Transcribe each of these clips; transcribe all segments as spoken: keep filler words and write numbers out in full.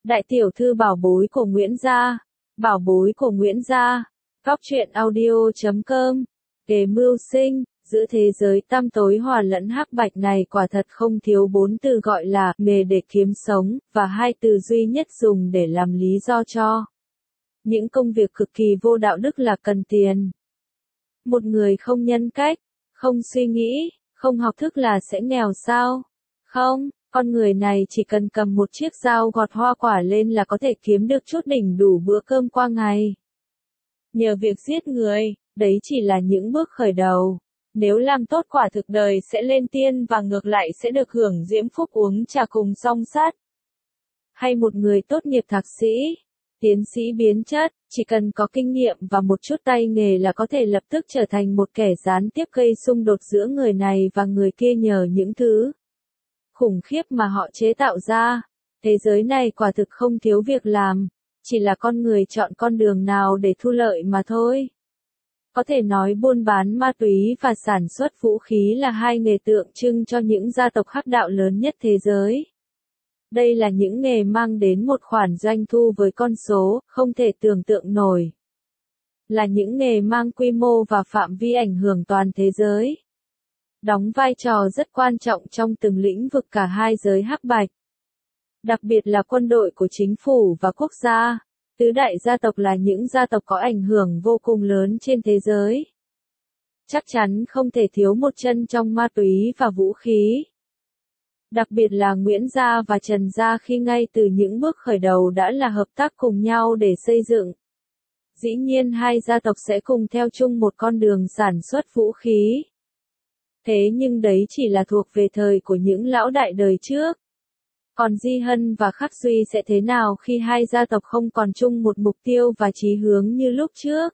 Đại tiểu thư bảo bối của Nguyễn Gia. Bảo bối của Nguyễn Gia. Góc truyện audio chấm com. Kế mưu sinh, giữa thế giới tăm tối hòa lẫn hắc bạch này quả thật không thiếu bốn từ gọi là nghề để kiếm sống, và hai từ duy nhất dùng để làm lý do cho những công việc cực kỳ vô đạo đức là cần tiền. Một người không nhân cách, không suy nghĩ, không học thức là sẽ nghèo sao? Không, con người này chỉ cần cầm một chiếc dao gọt hoa quả lên là có thể kiếm được chút đỉnh đủ bữa cơm qua ngày. Nhờ việc giết người, đấy chỉ là những bước khởi đầu. Nếu làm tốt quả thực đời sẽ lên tiên và ngược lại sẽ được hưởng diễm phúc uống trà cùng song sát. Hay một người tốt nghiệp thạc sĩ, tiến sĩ biến chất, chỉ cần có kinh nghiệm và một chút tay nghề là có thể lập tức trở thành một kẻ gián tiếp gây xung đột giữa người này và người kia nhờ những thứ khủng khiếp mà họ chế tạo ra. Thế giới này quả thực không thiếu việc làm, chỉ là con người chọn con đường nào để thu lợi mà thôi. Có thể nói buôn bán ma túy và sản xuất vũ khí là hai nghề tượng trưng cho những gia tộc hắc đạo lớn nhất thế giới. Đây là những nghề mang đến một khoản doanh thu với con số không thể tưởng tượng nổi. Là những nghề mang quy mô và phạm vi ảnh hưởng toàn thế giới. Đóng vai trò rất quan trọng trong từng lĩnh vực cả hai giới hắc bạch. Đặc biệt là quân đội của chính phủ và quốc gia. Tứ đại gia tộc là những gia tộc có ảnh hưởng vô cùng lớn trên thế giới. Chắc chắn không thể thiếu một chân trong ma túy và vũ khí. Đặc biệt là Nguyễn Gia và Trần Gia khi ngay từ những bước khởi đầu đã là hợp tác cùng nhau để xây dựng. Dĩ nhiên hai gia tộc sẽ cùng theo chung một con đường sản xuất vũ khí. Thế nhưng đấy chỉ là thuộc về thời của những lão đại đời trước. Còn Di Hân và Khắc Duy sẽ thế nào khi hai gia tộc không còn chung một mục tiêu và chí hướng như lúc trước?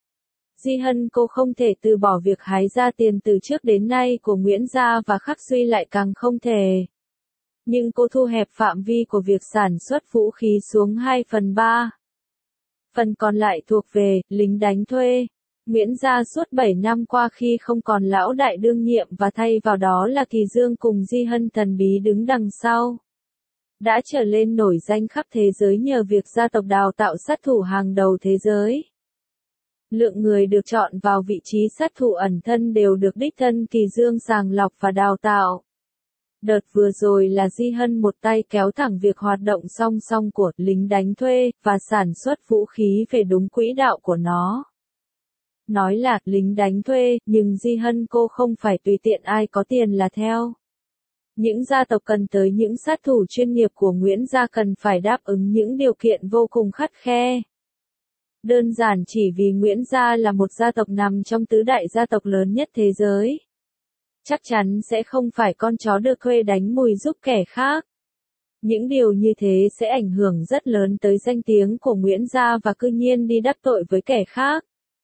Di Hân cô không thể từ bỏ việc hái ra tiền từ trước đến nay của Nguyễn Gia và Khắc Duy lại càng không thể. Nhưng cô thu hẹp phạm vi của việc sản xuất vũ khí xuống hai phần ba. Phần còn lại thuộc về lính đánh thuê. Nguyễn Gia suốt bảy năm qua khi không còn lão đại đương nhiệm và thay vào đó là Kỳ Dương cùng Di Hân thần bí đứng đằng sau. Đã trở lên nổi danh khắp thế giới nhờ việc gia tộc đào tạo sát thủ hàng đầu thế giới. Lượng người được chọn vào vị trí sát thủ ẩn thân đều được đích thân Kỳ Dương sàng lọc và đào tạo. Đợt vừa rồi là Di Hân một tay kéo thẳng việc hoạt động song song của lính đánh thuê và sản xuất vũ khí về đúng quỹ đạo của nó. Nói là lính đánh thuê, nhưng Di Hân cô không phải tùy tiện ai có tiền là theo. Những gia tộc cần tới những sát thủ chuyên nghiệp của Nguyễn Gia cần phải đáp ứng những điều kiện vô cùng khắt khe. Đơn giản chỉ vì Nguyễn Gia là một gia tộc nằm trong tứ đại gia tộc lớn nhất thế giới. Chắc chắn sẽ không phải con chó được thuê đánh mùi giúp kẻ khác. Những điều như thế sẽ ảnh hưởng rất lớn tới danh tiếng của Nguyễn Gia và cư nhiên đi đắc tội với kẻ khác.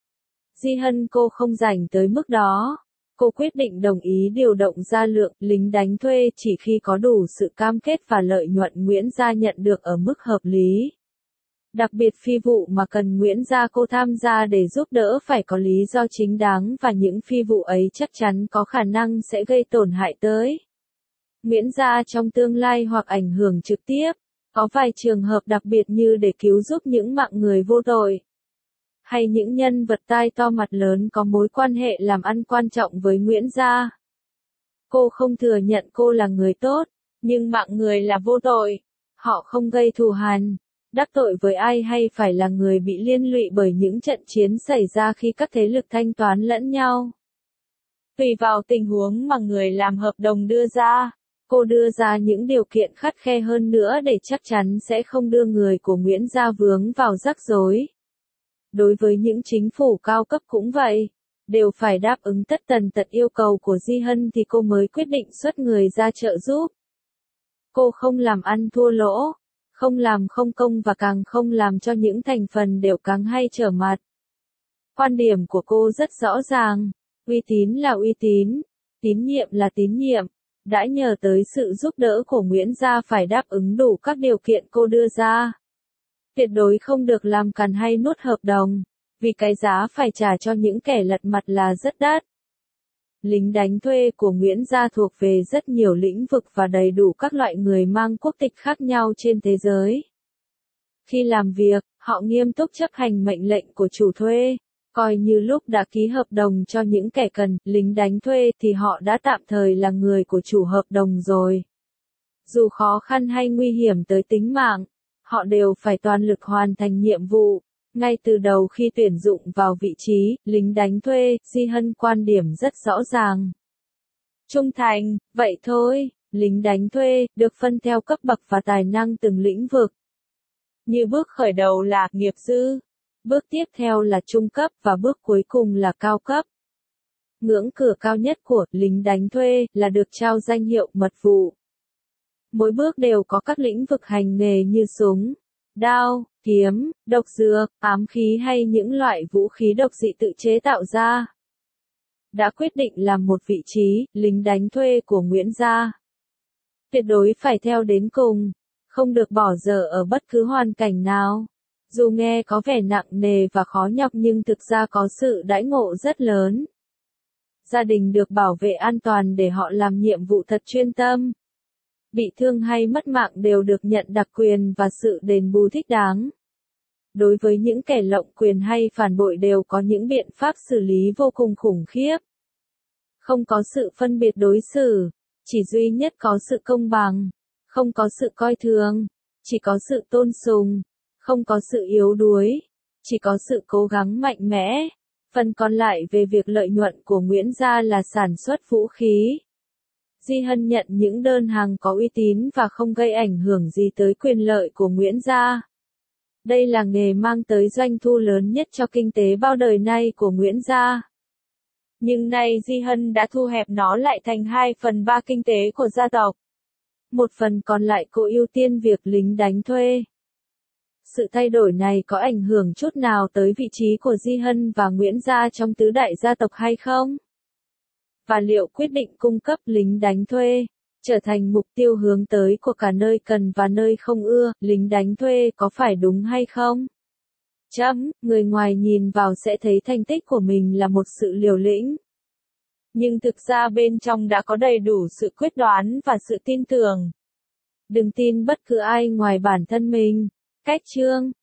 Di Hân cô không rảnh tới mức đó. Cô quyết định đồng ý điều động ra lượng lính đánh thuê chỉ khi có đủ sự cam kết và lợi nhuận Nguyễn Gia nhận được ở mức hợp lý. Đặc biệt phi vụ mà cần Nguyễn Gia cô tham gia để giúp đỡ phải có lý do chính đáng và những phi vụ ấy chắc chắn có khả năng sẽ gây tổn hại tới Nguyễn Gia trong tương lai hoặc ảnh hưởng trực tiếp. Có vài trường hợp đặc biệt như để cứu giúp những mạng người vô tội. Hay những nhân vật tai to mặt lớn có mối quan hệ làm ăn quan trọng với Nguyễn Gia. Cô không thừa nhận cô là người tốt, nhưng mạng người là vô tội. Họ không gây thù hằn, đắc tội với ai hay phải là người bị liên lụy bởi những trận chiến xảy ra khi các thế lực thanh toán lẫn nhau. Tùy vào tình huống mà người làm hợp đồng đưa ra, cô đưa ra những điều kiện khắt khe hơn nữa để chắc chắn sẽ không đưa người của Nguyễn Gia vướng vào rắc rối. Đối với những chính phủ cao cấp cũng vậy, đều phải đáp ứng tất tần tật yêu cầu của Di Hân thì cô mới quyết định xuất người ra trợ giúp. Cô không làm ăn thua lỗ, không làm không công và càng không làm cho những thành phần đều căng hay trở mặt. Quan điểm của cô rất rõ ràng, uy tín là uy tín, tín nhiệm là tín nhiệm. Đã nhờ tới sự giúp đỡ của Nguyễn Gia phải đáp ứng đủ các điều kiện cô đưa ra. Tuyệt đối không được làm cằn hay nuốt hợp đồng, vì cái giá phải trả cho những kẻ lật mặt là rất đắt. Lính đánh thuê của Nguyễn Gia thuộc về rất nhiều lĩnh vực và đầy đủ các loại người mang quốc tịch khác nhau trên thế giới. Khi làm việc, họ nghiêm túc chấp hành mệnh lệnh của chủ thuê. Coi như lúc đã ký hợp đồng cho những kẻ cần, lính đánh thuê thì họ đã tạm thời là người của chủ hợp đồng rồi. Dù khó khăn hay nguy hiểm tới tính mạng, họ đều phải toàn lực hoàn thành nhiệm vụ. Ngay từ đầu khi tuyển dụng vào vị trí lính đánh thuê, Di Hân quan điểm rất rõ ràng. Trung thành, vậy thôi, lính đánh thuê được phân theo cấp bậc và tài năng từng lĩnh vực. Như bước khởi đầu là nghiệp dư, bước tiếp theo là trung cấp và bước cuối cùng là cao cấp. Ngưỡng cửa cao nhất của lính đánh thuê là được trao danh hiệu mật vụ. Mỗi bước đều có các lĩnh vực hành nghề như súng, đao, kiếm, độc dược, ám khí hay những loại vũ khí độc dị tự chế tạo ra. Đã quyết định làm một vị trí, lính đánh thuê của Nguyễn Gia. Tuyệt đối phải theo đến cùng, không được bỏ dở ở bất cứ hoàn cảnh nào. Dù nghe có vẻ nặng nề và khó nhọc nhưng thực ra có sự đãi ngộ rất lớn. Gia đình được bảo vệ an toàn để họ làm nhiệm vụ thật chuyên tâm. Bị thương hay mất mạng đều được nhận đặc quyền và sự đền bù thích đáng. Đối với những kẻ lộng quyền hay phản bội đều có những biện pháp xử lý vô cùng khủng khiếp. Không có sự phân biệt đối xử, chỉ duy nhất có sự công bằng. Không có sự coi thường, chỉ có sự tôn sùng. Không có sự yếu đuối, chỉ có sự cố gắng mạnh mẽ. Phần còn lại về việc lợi nhuận của Nguyễn Gia là sản xuất vũ khí. Di Hân nhận những đơn hàng có uy tín và không gây ảnh hưởng gì tới quyền lợi của Nguyễn Gia. Đây là nghề mang tới doanh thu lớn nhất cho kinh tế bao đời nay của Nguyễn Gia. Nhưng nay Di Hân đã thu hẹp nó lại thành hai phần ba kinh tế của gia tộc. Một phần còn lại cô ưu tiên việc lính đánh thuê. Sự thay đổi này có ảnh hưởng chút nào tới vị trí của Di Hân và Nguyễn Gia trong tứ đại gia tộc hay không? Và liệu quyết định cung cấp lính đánh thuê trở thành mục tiêu hướng tới của cả nơi cần và nơi không ưa lính đánh thuê có phải đúng hay không? Chấm, người ngoài nhìn vào sẽ thấy thành tích của mình là một sự liều lĩnh. Nhưng thực ra bên trong đã có đầy đủ sự quyết đoán và sự tin tưởng. Đừng tin bất cứ ai ngoài bản thân mình. Cách chương